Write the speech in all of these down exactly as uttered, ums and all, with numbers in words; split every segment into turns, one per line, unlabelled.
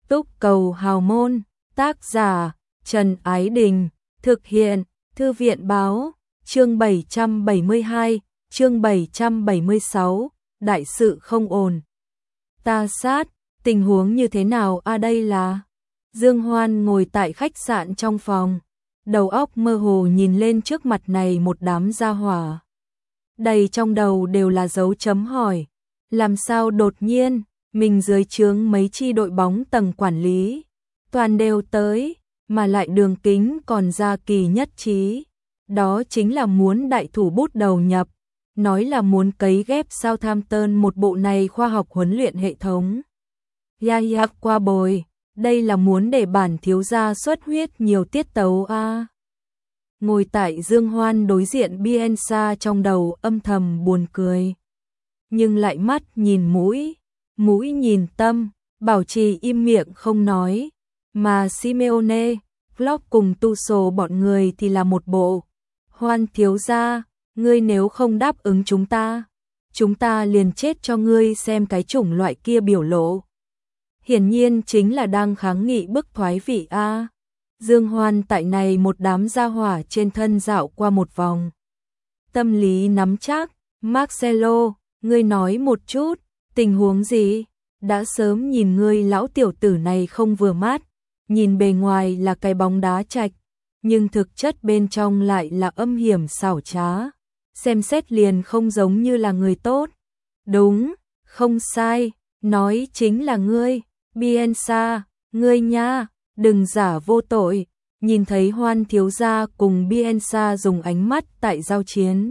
Túc cầu hào môn, tác giả Trần Ái Đình, thực hiện Thư viện báo, chương bảy trăm bảy mươi hai, chương bảy trăm bảy mươi sáu, đại sự không ổn. Ta sát, tình huống như thế nào a à đây là? Dương Hoan ngồi tại khách sạn trong phòng, đầu óc mơ hồ nhìn lên trước mặt này một đám gia hỏa. Đầy trong đầu đều là dấu chấm hỏi, làm sao đột nhiên, mình dưới trướng mấy chi đội bóng tầng quản lý, toàn đều tới, mà lại đường kính còn ra kỳ nhất trí. Đó chính là muốn đại thủ bút đầu nhập, nói là muốn cấy ghép Southampton một bộ này khoa học huấn luyện hệ thống. Ya ya qua bồi, đây là muốn để bản thiếu gia xuất huyết nhiều tiết tấu a. À. Ngồi tại Dương Hoan đối diện Bielsa trong đầu âm thầm buồn cười. Nhưng lại mắt nhìn mũi, mũi nhìn tâm, bảo trì im miệng không nói. Mà Simeone, Klopp cùng Tuchel bọn người thì là một bộ. Hoan thiếu gia, ngươi nếu không đáp ứng chúng ta, chúng ta liền chết cho ngươi xem cái chủng loại kia biểu lộ. Hiển nhiên chính là đang kháng nghị bức thoái vị a. Dương Hoan tại này một đám gia hỏa trên thân dạo qua một vòng. Tâm lý nắm chắc, Marcelo, ngươi nói một chút, tình huống gì? Đã sớm nhìn ngươi lão tiểu tử này không vừa mắt, nhìn bề ngoài là cái bóng đá trạch, nhưng thực chất bên trong lại là âm hiểm xảo trá, xem xét liền không giống như là người tốt. Đúng, không sai, nói chính là ngươi, Bielsa, ngươi nha, đừng giả vô tội. Nhìn thấy Hoan thiếu gia cùng Bielsa dùng ánh mắt tại giao chiến,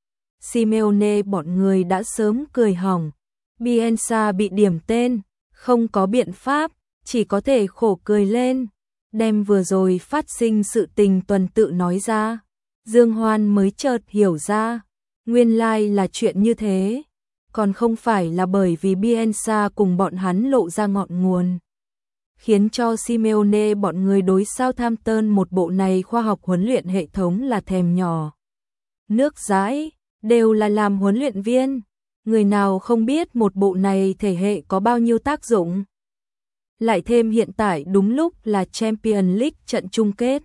Simeone bọn người đã sớm cười hỏng. Bielsa bị điểm tên, không có biện pháp, chỉ có thể khổ cười lên, đem vừa rồi phát sinh sự tình tuần tự nói ra. Dương Hoan mới chợt hiểu ra, nguyên lai là chuyện như thế, còn không phải là bởi vì Bielsa cùng bọn hắn lộ ra ngọn nguồn, khiến cho Simeone bọn người đối Southampton một bộ này khoa học huấn luyện hệ thống là thèm nhỏ. Nước dãi, đều là làm huấn luyện viên, người nào không biết một bộ này thể hệ có bao nhiêu tác dụng. Lại thêm hiện tại đúng lúc là Champions League trận chung kết.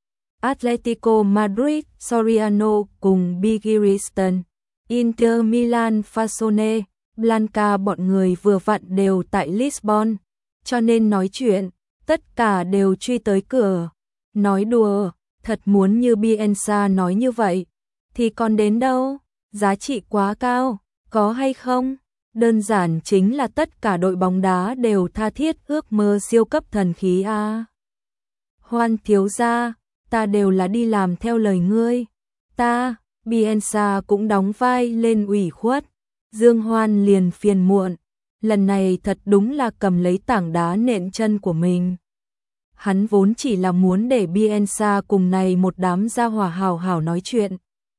Atletico Madrid, Soriano cùng Bigiristan, Inter Milan Fasone, Blanca bọn người vừa vặn đều tại Lisbon, cho nên nói chuyện, tất cả đều truy tới cửa. Nói đùa, thật muốn như Bielsa nói như vậy, thì còn đến đâu, giá trị quá cao, có hay không? Đơn giản chính là tất cả đội bóng đá đều tha thiết ước mơ siêu cấp thần khí a. À. Hoan thiếu gia, ta đều là đi làm theo lời ngươi. Ta, Bielsa cũng đóng vai lên ủy khuất. Dương Hoan liền phiền muộn, lần này thật đúng là cầm lấy tảng đá nện chân của mình. Hắn vốn chỉ là muốn để Bielsa cùng này một đám gia hỏa hào hào nói chuyện,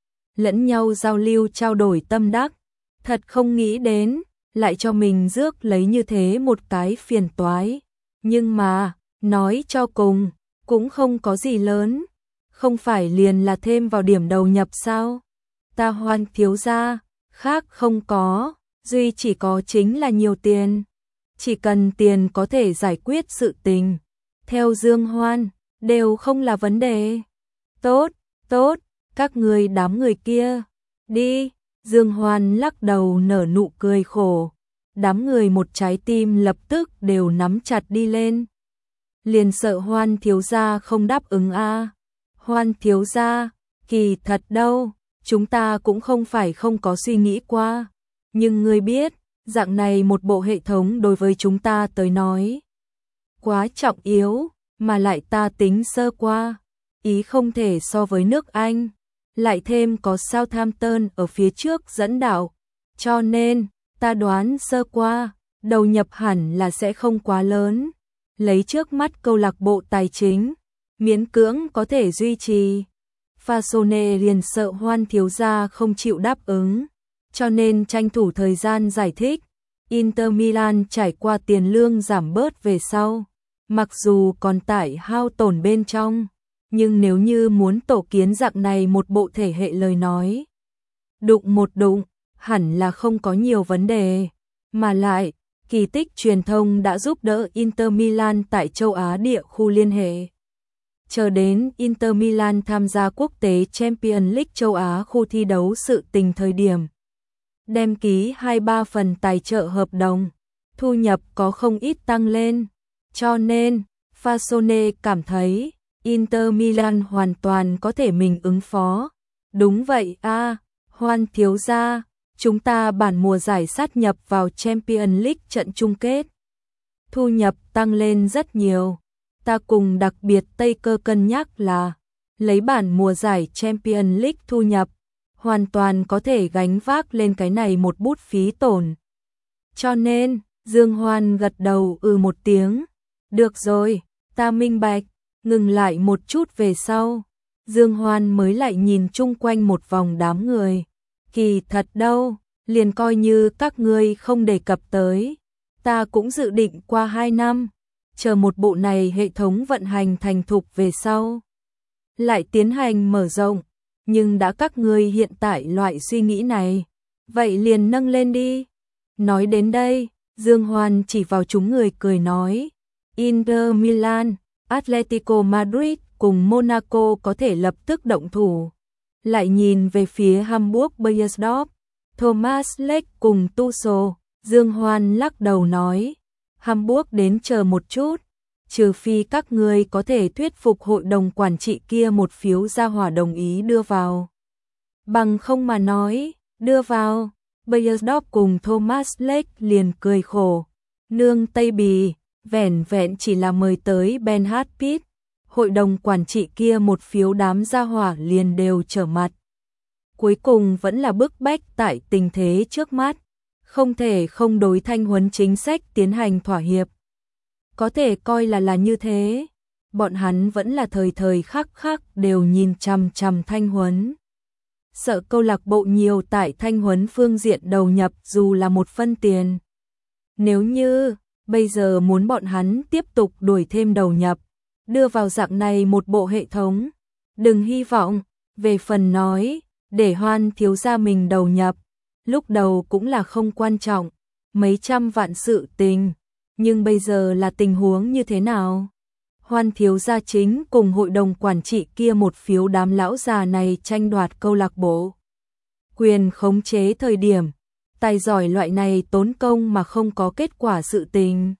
lẫn nhau giao lưu trao đổi tâm đắc. Thật không nghĩ đến, lại cho mình rước lấy như thế một cái phiền toái. Nhưng mà, nói cho cùng, cũng không có gì lớn. Không phải liền là thêm vào điểm đầu nhập sao? Ta Hoan thiếu gia, khác không có, duy chỉ có chính là nhiều tiền. Chỉ cần tiền có thể giải quyết sự tình. Theo Dương Hoan, đều không là vấn đề. Tốt, tốt, các người đám người kia, đi. Dương Hoan lắc đầu nở nụ cười khổ, đám người một trái tim lập tức đều nắm chặt đi lên. Liền sợ Hoan thiếu gia không đáp ứng a. À. Hoan thiếu gia, kỳ thật đâu, chúng ta cũng không phải không có suy nghĩ qua, nhưng ngươi biết, dạng này một bộ hệ thống đối với chúng ta tới nói quá trọng yếu, mà lại ta tính sơ qua, ý không thể so với nước Anh. Lại thêm có Southampton ở phía trước dẫn đạo, cho nên, ta đoán sơ qua, đầu nhập hẳn là sẽ không quá lớn. Lấy trước mắt câu lạc bộ tài chính, miễn cưỡng có thể duy trì. Fasone liền sợ Hoan thiếu gia không chịu đáp ứng, cho nên tranh thủ thời gian giải thích. Inter Milan trải qua tiền lương giảm bớt về sau, mặc dù còn tại hao tổn bên trong, nhưng nếu như muốn tổ kiến dạng này một bộ thể hệ lời nói, đụng một đụng, hẳn là không có nhiều vấn đề. Mà lại, Kỳ tích truyền thông đã giúp đỡ Inter Milan tại châu Á địa khu liên hệ. Chờ đến Inter Milan tham gia quốc tế Champions League châu Á khu thi đấu sự tình thời điểm. Đem ký hai ba phần tài trợ hợp đồng, thu nhập có không ít tăng lên. Cho nên, Fasone cảm thấy Inter Milan hoàn toàn có thể mình ứng phó. Đúng vậy a, à, Hoan thiếu gia, chúng ta bản mùa giải sát nhập vào Champions League trận chung kết. Thu nhập tăng lên rất nhiều. Ta cùng đặc biệt Tây Cơ cân nhắc là lấy bản mùa giải Champions League thu nhập, hoàn toàn có thể gánh vác lên cái này một bút phí tổn. Cho nên, Dương Hoan gật đầu ừ một tiếng. Được rồi, ta minh bạch. Ngừng lại một chút về sau, Dương Hoan mới lại nhìn chung quanh một vòng đám người. Kỳ thật đâu, liền coi như các ngươi không đề cập tới. Ta cũng dự định qua hai năm, chờ một bộ này hệ thống vận hành thành thục về sau. Lại tiến hành mở rộng, nhưng đã các ngươi hiện tại loại suy nghĩ này, vậy liền nâng lên đi. Nói đến đây, Dương Hoan chỉ vào chúng người cười nói, Inter Milan, Atletico Madrid cùng Monaco có thể lập tức động thủ. Lại nhìn về phía Hamburg Bayersdorf, Thomas Lech cùng Tuchel, Dương Hoan lắc đầu nói, Hamburg đến chờ một chút, trừ phi các ngươi có thể thuyết phục hội đồng quản trị kia một phiếu ra hỏa đồng ý đưa vào. Bằng không mà nói, đưa vào, Bayersdorf cùng Thomas Lech liền cười khổ, nương Tây Bì, vẻn vẹn chỉ là mời tới Ben Hartpit, hội đồng quản trị kia một phiếu đám gia hỏa liền đều trở mặt. Cuối cùng vẫn là bức bách tại tình thế trước mắt, không thể không đối Thanh Huấn chính sách tiến hành thỏa hiệp. Có thể coi là là như thế, bọn hắn vẫn là thời thời khắc khắc đều nhìn chằm chằm Thanh Huấn. Sợ câu lạc bộ nhiều tại Thanh Huấn phương diện đầu nhập dù là một phân tiền. Nếu như bây giờ muốn bọn hắn tiếp tục đuổi thêm đầu nhập, đưa vào dạng này một bộ hệ thống, đừng hy vọng, về phần nói, để Hoan thiếu gia mình đầu nhập, lúc đầu cũng là không quan trọng, mấy trăm vạn sự tình, nhưng bây giờ là tình huống như thế nào? Hoan thiếu gia chính cùng hội đồng quản trị kia một phiếu đám lão già này tranh đoạt câu lạc bộ. Quyền khống chế thời điểm, tài giỏi loại này tốn công mà không có kết quả sự tình.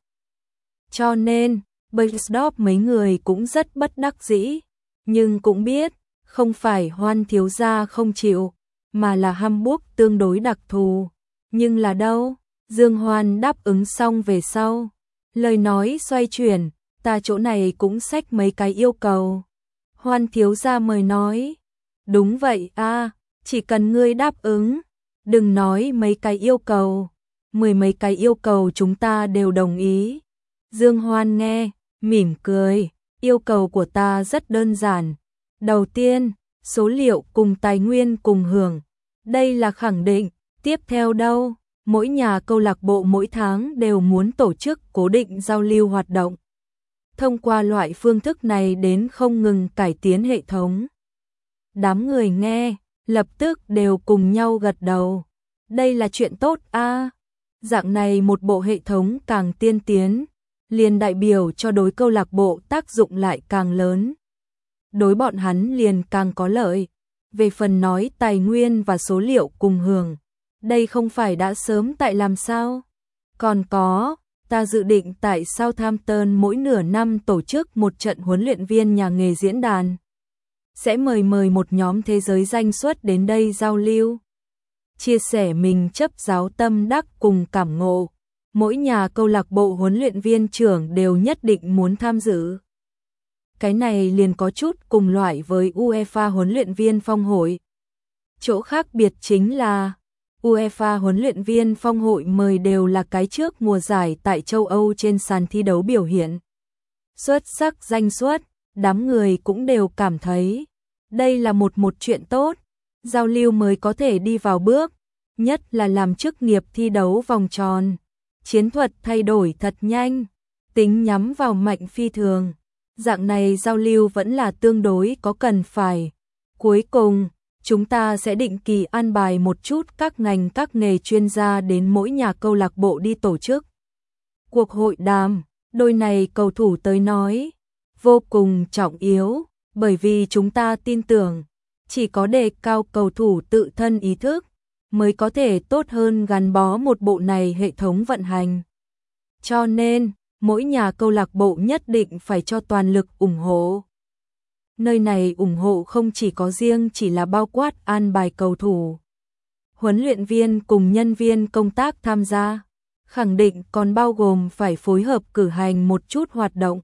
Cho nên, Bayersdorf mấy người cũng rất bất đắc dĩ, nhưng cũng biết, không phải Hoan thiếu gia không chịu, mà là Hamburg tương đối đặc thù. Nhưng là đâu? Dương Hoan đáp ứng xong về sau, lời nói xoay chuyển, ta chỗ này cũng xách mấy cái yêu cầu. Hoan thiếu gia mời nói, đúng vậy a, chỉ cần ngươi đáp ứng, đừng nói mấy cái yêu cầu, mười mấy cái yêu cầu chúng ta đều đồng ý. Dương Hoan nghe, mỉm cười, yêu cầu của ta rất đơn giản. Đầu tiên, số liệu cùng tài nguyên cùng hưởng, đây là khẳng định. Tiếp theo đâu, mỗi nhà câu lạc bộ mỗi tháng đều muốn tổ chức cố định giao lưu hoạt động. Thông qua loại phương thức này đến không ngừng cải tiến hệ thống. Đám người nghe, lập tức đều cùng nhau gật đầu. Đây là chuyện tốt a. À, dạng này một bộ hệ thống càng tiên tiến, liền đại biểu cho đối câu lạc bộ tác dụng lại càng lớn. Đối bọn hắn liền càng có lợi. Về phần nói tài nguyên và số liệu cùng hưởng, đây không phải đã sớm tại làm sao? Còn có, ta dự định tại Southampton mỗi nửa năm tổ chức một trận huấn luyện viên nhà nghề diễn đàn. Sẽ mời mời một nhóm thế giới danh xuất đến đây giao lưu. Chia sẻ mình chấp giáo tâm đắc cùng cảm ngộ. Mỗi nhà câu lạc bộ huấn luyện viên trưởng đều nhất định muốn tham dự. Cái này liền có chút cùng loại với UEFA huấn luyện viên phong hội. Chỗ khác biệt chính là UEFA huấn luyện viên phong hội mời đều là cái trước mùa giải tại châu Âu trên sàn thi đấu biểu hiện xuất sắc danh xuất, đám người cũng đều cảm thấy đây là một một chuyện tốt, giao lưu mới có thể đi vào bước, nhất là làm chức nghiệp thi đấu vòng tròn, chiến thuật thay đổi thật nhanh, tính nhắm vào mạnh phi thường, dạng này giao lưu vẫn là tương đối có cần phải. Cuối cùng, chúng ta sẽ định kỳ an bài một chút các ngành các nghề chuyên gia đến mỗi nhà câu lạc bộ đi tổ chức Cuộc hội đàm, đôi này cầu thủ tới nói, vô cùng trọng yếu, bởi vì chúng ta tin tưởng, chỉ có đề cao cầu thủ tự thân ý thức, mới có thể tốt hơn gắn bó một bộ này hệ thống vận hành. Cho nên, mỗi nhà câu lạc bộ nhất định phải cho toàn lực ủng hộ. Nơi này ủng hộ không chỉ có riêng chỉ là bao quát an bài cầu thủ. Huấn luyện viên cùng nhân viên công tác tham gia, khẳng định còn bao gồm phải phối hợp cử hành một chút hoạt động,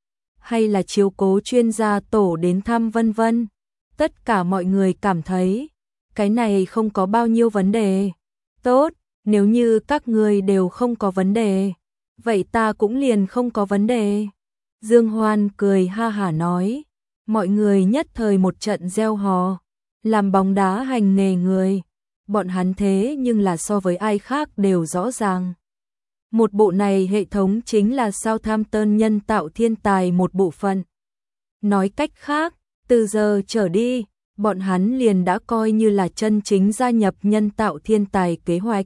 hay là chiếu cố chuyên gia tổ đến thăm vân vân. Tất cả mọi người cảm thấy, cái này không có bao nhiêu vấn đề. Tốt, nếu như các người đều không có vấn đề, vậy ta cũng liền không có vấn đề. Dương Hoan cười ha hả nói, mọi người nhất thời một trận reo hò, làm bóng đá hành nghề người, bọn hắn thế nhưng là so với ai khác đều rõ ràng. Một bộ này hệ thống chính là Southampton nhân tạo thiên tài một bộ phận. Nói cách khác, từ giờ trở đi, bọn hắn liền đã coi như là chân chính gia nhập nhân tạo thiên tài kế hoạch.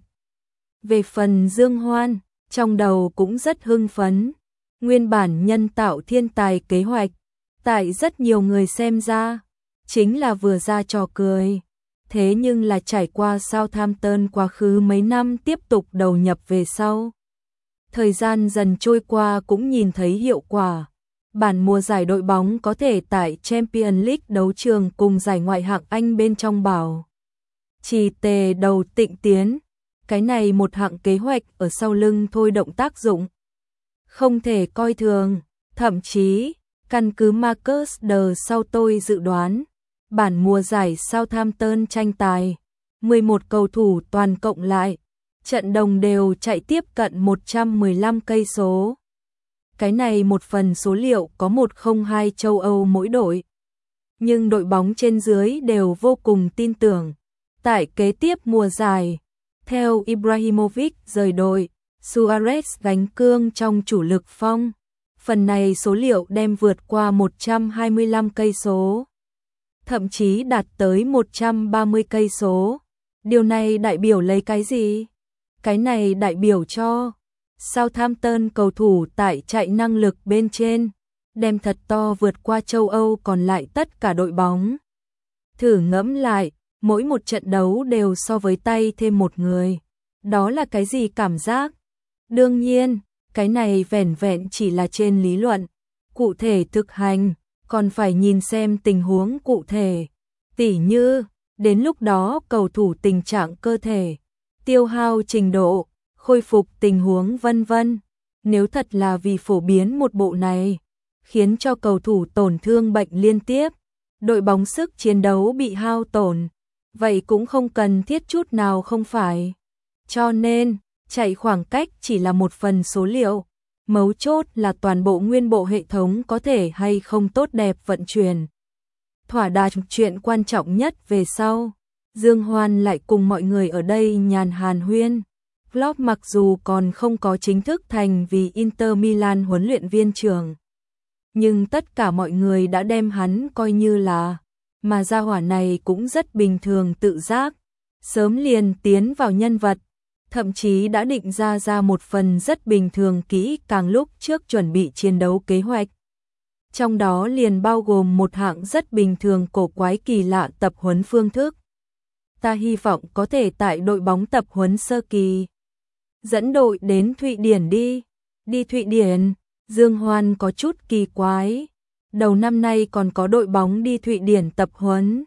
Về phần Dương Hoan, trong đầu cũng rất hưng phấn. Nguyên bản nhân tạo thiên tài kế hoạch, tại rất nhiều người xem ra, chính là vừa ra trò cười. Thế nhưng là trải qua Southampton quá khứ mấy năm tiếp tục đầu nhập về sau. Thời gian dần trôi qua cũng nhìn thấy hiệu quả. Bản mùa giải đội bóng có thể tại Champions League đấu trường cùng giải ngoại hạng Anh bên trong bảo trì tề đầu tịnh tiến. Cái này một hạng kế hoạch ở sau lưng thôi động tác dụng. Không thể coi thường, thậm chí, căn cứ Marcus de sau tôi dự đoán, bản mùa giải Southampton tranh tài, mười một cầu thủ toàn cộng lại, trận đồng đều chạy tiếp cận một trăm mười lăm cây số. Cái này một phần số liệu có một không hai châu Âu mỗi đội. Nhưng đội bóng trên dưới đều vô cùng tin tưởng. Tại kế tiếp mùa giải, theo Ibrahimovic rời đội, Suarez gánh cương trong chủ lực phong. Phần này số liệu đem vượt qua một trăm hai mươi lăm cây số, thậm chí đạt tới một trăm ba mươi cây số. Điều này đại biểu lấy cái gì? Cái này đại biểu cho Southampton cầu thủ tại chạy năng lực bên trên, đem thật to vượt qua châu Âu còn lại tất cả đội bóng. Thử ngẫm lại, mỗi một trận đấu đều so với tay thêm một người. Đó là cái gì cảm giác? Đương nhiên, cái này vẻn vẹn chỉ là trên lý luận. Cụ thể thực hành, còn phải nhìn xem tình huống cụ thể. Tỉ như, đến lúc đó cầu thủ tình trạng cơ thể, tiêu hao trình độ, khôi phục tình huống vân vân. Nếu thật là vì phổ biến một bộ này, khiến cho cầu thủ tổn thương bệnh liên tiếp, đội bóng sức chiến đấu bị hao tổn, vậy cũng không cần thiết chút nào không phải. Cho nên, chạy khoảng cách chỉ là một phần số liệu, mấu chốt là toàn bộ nguyên bộ hệ thống có thể hay không tốt đẹp vận chuyển. Thỏa đạt chuyện quan trọng nhất về sau, Dương Hoan lại cùng mọi người ở đây nhàn hàn huyên. Klopp mặc dù còn không có chính thức thành vì Inter Milan huấn luyện viên trưởng, nhưng tất cả mọi người đã đem hắn coi như là, mà gia hỏa này cũng rất bình thường tự giác, sớm liền tiến vào nhân vật, thậm chí đã định ra ra một phần rất bình thường kỹ càng lúc trước chuẩn bị chiến đấu kế hoạch. Trong đó liền bao gồm một hạng rất bình thường cổ quái kỳ lạ tập huấn phương thức. Ta hy vọng có thể tại đội bóng tập huấn sơ kỳ dẫn đội đến Thụy Điển đi. Đi Thụy Điển, Dương Hoan có chút kỳ quái. Đầu năm nay còn có đội bóng đi Thụy Điển tập huấn.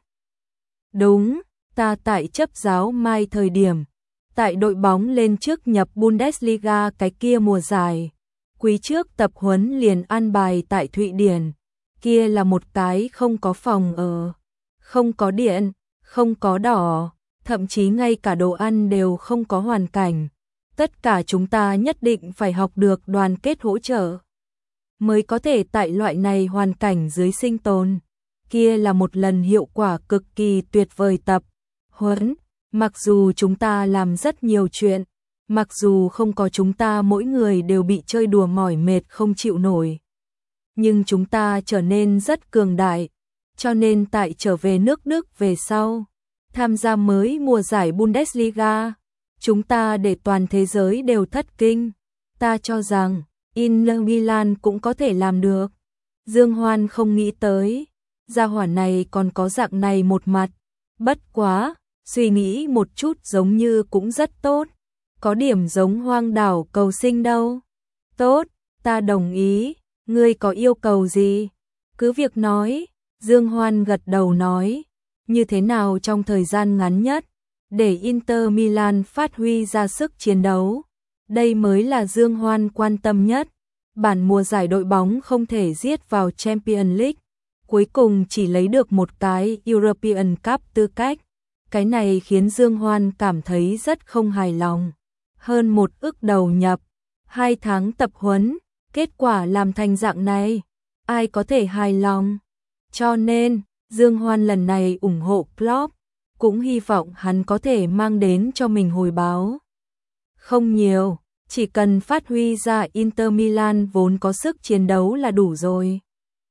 Đúng, ta tại chấp giáo mai thời điểm, tại đội bóng lên trước nhập Bundesliga cái kia mùa giải. Quý trước tập huấn liền an bài tại Thụy Điển, kia là một cái không có phòng ở, không có điện, không có đỏ, thậm chí ngay cả đồ ăn đều không có hoàn cảnh. Tất cả chúng ta nhất định phải học được đoàn kết hỗ trợ, mới có thể tại loại này hoàn cảnh dưới sinh tồn. Kia là một lần hiệu quả cực kỳ tuyệt vời tập huấn. Mặc dù chúng ta làm rất nhiều chuyện, mặc dù không có chúng ta mỗi người đều bị chơi đùa mỏi mệt không chịu nổi, nhưng chúng ta trở nên rất cường đại, cho nên tại trở về nước Đức về sau, tham gia mới mùa giải Bundesliga, chúng ta để toàn thế giới đều thất kinh. Ta cho rằng Inter Milan cũng có thể làm được. Dương Hoan không nghĩ tới, gia hỏa này còn có dạng này một mặt. Bất quá, suy nghĩ một chút giống như cũng rất tốt. Có điểm giống Hoang đảo cầu sinh đâu. Tốt, ta đồng ý, ngươi có yêu cầu gì? Cứ việc nói, Dương Hoan gật đầu nói, như thế nào trong thời gian ngắn nhất, để Inter Milan phát huy ra sức chiến đấu. Đây mới là Dương Hoan quan tâm nhất. Bản mùa giải đội bóng không thể giết vào Champions League, cuối cùng chỉ lấy được một cái European Cup tư cách. Cái này khiến Dương Hoan cảm thấy rất không hài lòng. Hơn một ức đầu nhập, hai tháng tập huấn, kết quả làm thành dạng này, ai có thể hài lòng. Cho nên, Dương Hoan lần này ủng hộ Klopp, cũng hy vọng hắn có thể mang đến cho mình hồi báo. Không nhiều, chỉ cần phát huy ra Inter Milan vốn có sức chiến đấu là đủ rồi.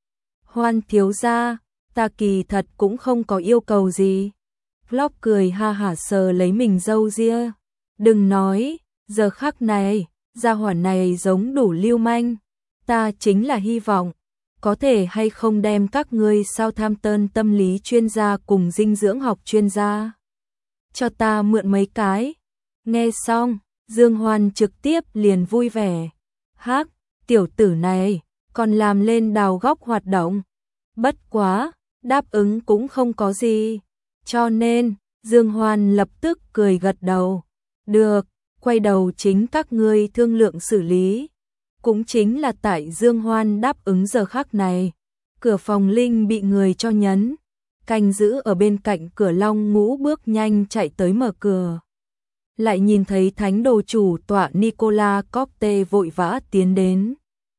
Hoan thiếu gia, ta kỳ thật cũng không có yêu cầu gì. Klopp cười ha hả sờ lấy mình râu ria. Đừng nói, giờ khắc này, gia hỏa này giống đủ lưu manh. Ta chính là hy vọng, có thể hay không đem các ngươi Southampton tâm lý chuyên gia cùng dinh dưỡng học chuyên gia. Cho ta mượn mấy cái. Nghe xong, Dương Hoan trực tiếp liền vui vẻ. Hắc, tiểu tử này, còn làm lên đào góc hoạt động. Bất quá, đáp ứng cũng không có gì. Cho nên, Dương Hoan lập tức cười gật đầu. Được, quay đầu chính các ngươi thương lượng xử lý. Cũng chính là tại Dương Hoan đáp ứng giờ khắc này. Cửa phòng linh bị người cho nhấn. Canh giữ ở bên cạnh cửa Long Ngũ bước nhanh chạy tới mở cửa. Lại nhìn thấy thánh đồ chủ tọa Nicola Copte vội vã tiến đến.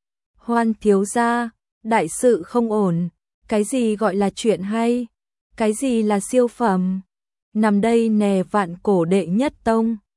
Hoan thiếu gia, đại sự không ổn. Cái gì gọi là chuyện hay? Cái gì là siêu phẩm? Nằm đây nè vạn cổ đệ nhất tông.